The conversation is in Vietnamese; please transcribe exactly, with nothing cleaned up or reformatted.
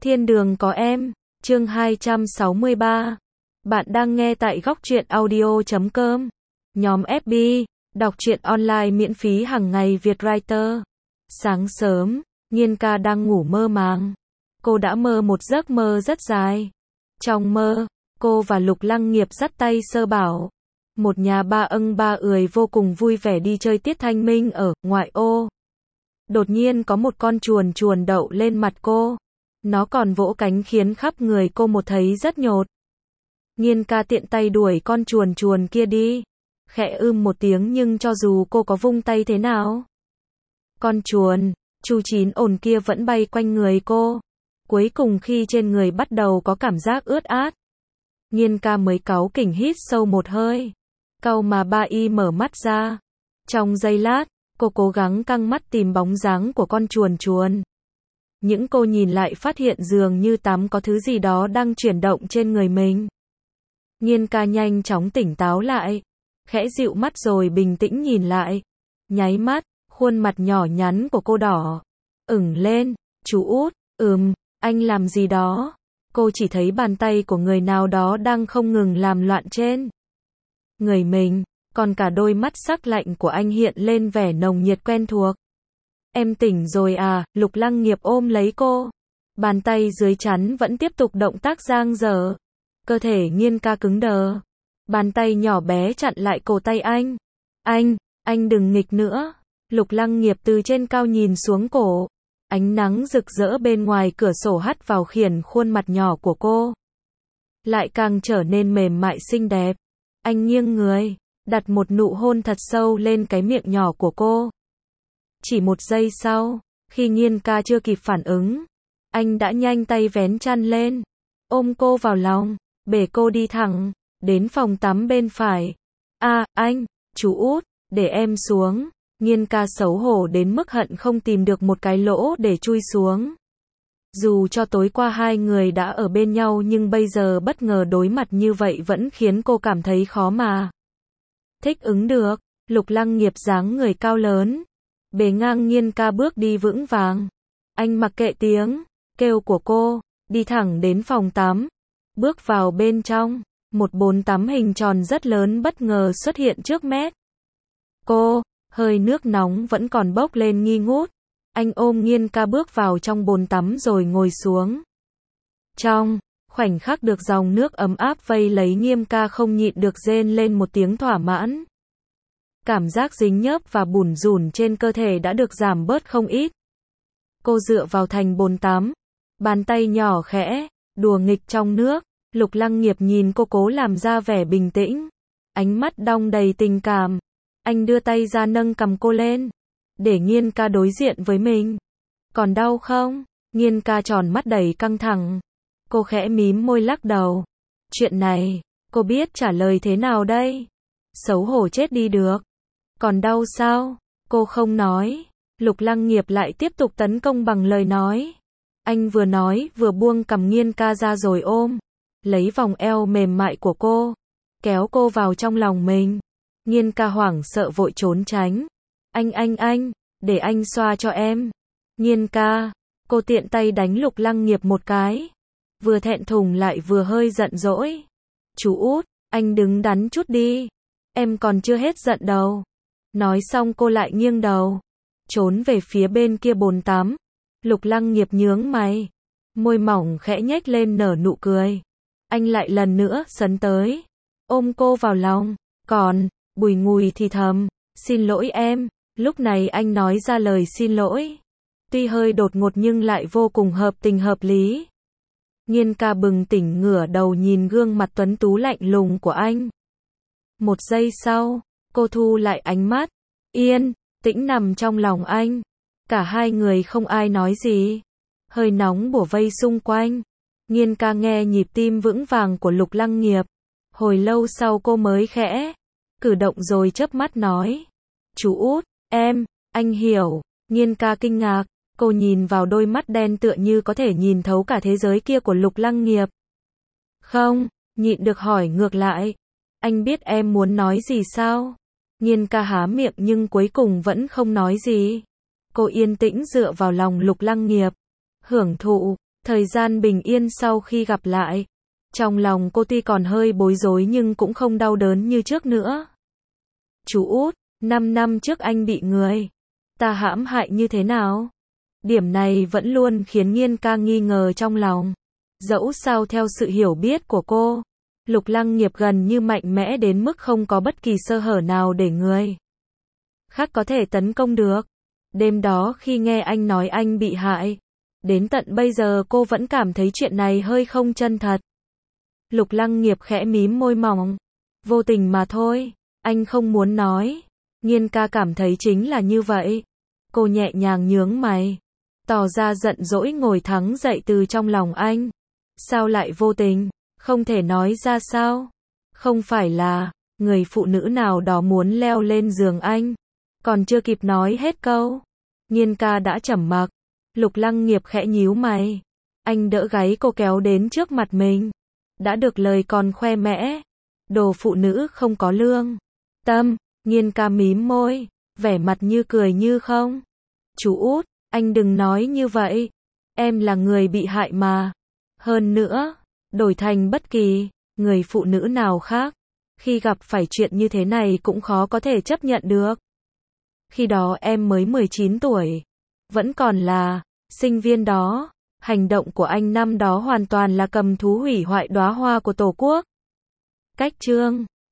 Thiên đường có em, chương hai trăm sáu mươi ba. Bạn đang nghe tại góc truyện audio chấm com. Nhóm ép bê, đọc truyện online miễn phí hàng ngày Việt Writer. Sáng sớm, Nhiên ca đang ngủ mơ màng. Cô đã mơ một giấc mơ rất dài. Trong mơ, cô và Lục Lăng Nghiệp dắt tay sơ bảo. Một nhà ba âng ba ười vô cùng vui vẻ đi chơi tiết thanh minh ở ngoại ô. Đột nhiên có một con chuồn chuồn đậu lên mặt cô. Nó còn vỗ cánh khiến khắp người cô một thấy rất nhột. Nhiên ca tiện tay đuổi con chuồn chuồn kia đi. Khẽ ưm một tiếng nhưng cho dù cô có vung tay thế nào, con chuồn, chu chín ồn kia vẫn bay quanh người cô. Cuối cùng khi trên người bắt đầu có cảm giác ướt át, Nhiên ca mới cáu kỉnh hít sâu một hơi. Cau mà ba y mở mắt ra. Trong giây lát, cô cố gắng căng mắt tìm bóng dáng của con chuồn chuồn. Những cô nhìn lại phát hiện dường như tắm có thứ gì đó đang chuyển động trên người mình. Nhiên ca nhanh chóng tỉnh táo lại, khẽ dịu mắt rồi bình tĩnh nhìn lại. Nháy mắt, khuôn mặt nhỏ nhắn của cô đỏ ửng lên. Chú út, ừm, anh làm gì đó? Cô chỉ thấy bàn tay của người nào đó đang không ngừng làm loạn trên người mình, còn cả đôi mắt sắc lạnh của anh hiện lên vẻ nồng nhiệt quen thuộc. Em tỉnh rồi à? Lục Lăng Nghiệp ôm lấy cô. Bàn tay dưới chắn vẫn tiếp tục động tác giang dở. Cơ thể Nhiên ca cứng đờ. Bàn tay nhỏ bé chặn lại cổ tay anh. Anh, anh đừng nghịch nữa. Lục Lăng Nghiệp từ trên cao nhìn xuống cổ. Ánh nắng rực rỡ bên ngoài cửa sổ hắt vào khiến khuôn mặt nhỏ của cô lại càng trở nên mềm mại xinh đẹp. Anh nghiêng người, đặt một nụ hôn thật sâu lên cái miệng nhỏ của cô. Chỉ một giây sau, khi Nhiên ca chưa kịp phản ứng, anh đã nhanh tay vén chăn lên, ôm cô vào lòng, bế cô đi thẳng đến phòng tắm bên phải. À, anh, chú út, để em xuống. Nhiên ca xấu hổ đến mức hận không tìm được một cái lỗ để chui xuống. Dù cho tối qua hai người đã ở bên nhau nhưng bây giờ bất ngờ đối mặt như vậy vẫn khiến cô cảm thấy khó mà thích ứng được. Lục Lăng Nghiệp dáng người cao lớn, bề ngang Nhiên ca bước đi vững vàng. Anh mặc kệ tiếng kêu của cô, đi thẳng đến phòng tắm. Bước vào bên trong, một bồn tắm hình tròn rất lớn bất ngờ xuất hiện trước mét cô. Hơi nước nóng vẫn còn bốc lên nghi ngút. Anh ôm Nhiên ca bước vào trong bồn tắm rồi ngồi xuống. Trong khoảnh khắc được dòng nước ấm áp vây lấy, Nhiên ca không nhịn được rên lên một tiếng thỏa mãn. Cảm giác dính nhớp và bủn rủn trên cơ thể đã được giảm bớt không ít. Cô dựa vào thành bồn tắm, bàn tay nhỏ khẽ đùa nghịch trong nước. Lục Lăng Nghiệp nhìn cô cố làm ra vẻ bình tĩnh, ánh mắt đong đầy tình cảm. Anh đưa tay ra nâng cằm cô lên, để Nhiên ca đối diện với mình. Còn đau không? Nhiên ca tròn mắt đầy căng thẳng. Cô khẽ mím môi lắc đầu. Chuyện này, cô biết trả lời thế nào đây? Xấu hổ chết đi được. Còn đau sao? Cô không nói. Lục Lăng Nghiệp lại tiếp tục tấn công bằng lời nói. Anh vừa nói vừa buông cằm Nhiên ca ra rồi ôm lấy vòng eo mềm mại của cô, kéo cô vào trong lòng mình. Nhiên ca hoảng sợ vội trốn tránh. Anh anh anh, để anh xoa cho em. Nhiên ca, cô tiện tay đánh Lục Lăng Nghiệp một cái. Vừa thẹn thùng lại vừa hơi giận dỗi. Chú út, anh đứng đắn chút đi. Em còn chưa hết giận đâu. Nói xong cô lại nghiêng đầu, trốn về phía bên kia bồn tắm. Lục Lăng Nghiệp nhướng mày, môi mỏng khẽ nhếch lên nở nụ cười. Anh lại lần nữa sấn tới, ôm cô vào lòng, còn bùi ngùi thì thầm, xin lỗi em. Lúc này anh nói ra lời xin lỗi, tuy hơi đột ngột nhưng lại vô cùng hợp tình hợp lý. Nhiên ca bừng tỉnh ngửa đầu nhìn gương mặt tuấn tú lạnh lùng của anh. Một giây sau, cô thu lại ánh mắt, yên tĩnh nằm trong lòng anh. Cả hai người không ai nói gì. Hơi nóng bủa vây xung quanh. Nhiên ca nghe nhịp tim vững vàng của Lục Lăng Nghiệp. Hồi lâu sau cô mới khẽ cử động rồi chớp mắt nói. Chú út, em, anh hiểu. Nhiên ca kinh ngạc, cô nhìn vào đôi mắt đen tựa như có thể nhìn thấu cả thế giới kia của Lục Lăng Nghiệp. Không, nhịn được hỏi ngược lại. Anh biết em muốn nói gì sao? Nhiên ca há miệng nhưng cuối cùng vẫn không nói gì. Cô yên tĩnh dựa vào lòng Lục Lăng Nghiệp, hưởng thụ Thời gian bình yên sau khi gặp lại. Trong lòng cô tuy còn hơi bối rối nhưng cũng không đau đớn như trước nữa. Chú út, năm năm trước anh bị người ta hãm hại như thế nào? Điểm này vẫn luôn khiến Nhiên ca nghi ngờ trong lòng. Dẫu sao theo sự hiểu biết của cô, Lục Lăng Nghiệp gần như mạnh mẽ đến mức không có bất kỳ sơ hở nào để người khác có thể tấn công được. Đêm đó khi nghe anh nói anh bị hại, đến tận bây giờ cô vẫn cảm thấy chuyện này hơi không chân thật. Lục Lăng Nghiệp khẽ mím môi mỏng. Vô tình mà thôi, anh không muốn nói. Nhiên ca cảm thấy chính là như vậy. Cô nhẹ nhàng nhướng mày, tỏ ra giận dỗi ngồi thẳng dậy từ trong lòng anh. Sao lại vô tình? Không thể nói ra sao? Không phải là người phụ nữ nào đó muốn leo lên giường anh? Còn chưa kịp nói hết câu, Nhiên ca đã trầm mặc. Lục Lăng Nghiệp khẽ nhíu mày. Anh đỡ gáy cô kéo đến trước mặt mình. Đã được lời còn khoe mẽ. Đồ phụ nữ không có lương tâm. Nhiên ca mím môi, vẻ mặt như cười như không. Chú út, anh đừng nói như vậy. Em là người bị hại mà. Hơn nữa, đổi thành bất kỳ người phụ nữ nào khác, khi gặp phải chuyện như thế này cũng khó có thể chấp nhận được. Khi đó em mới mười chín tuổi, vẫn còn là sinh viên đó. Hành động của anh năm đó hoàn toàn là cầm thú hủy hoại đóa hoa của Tổ quốc. Cách chương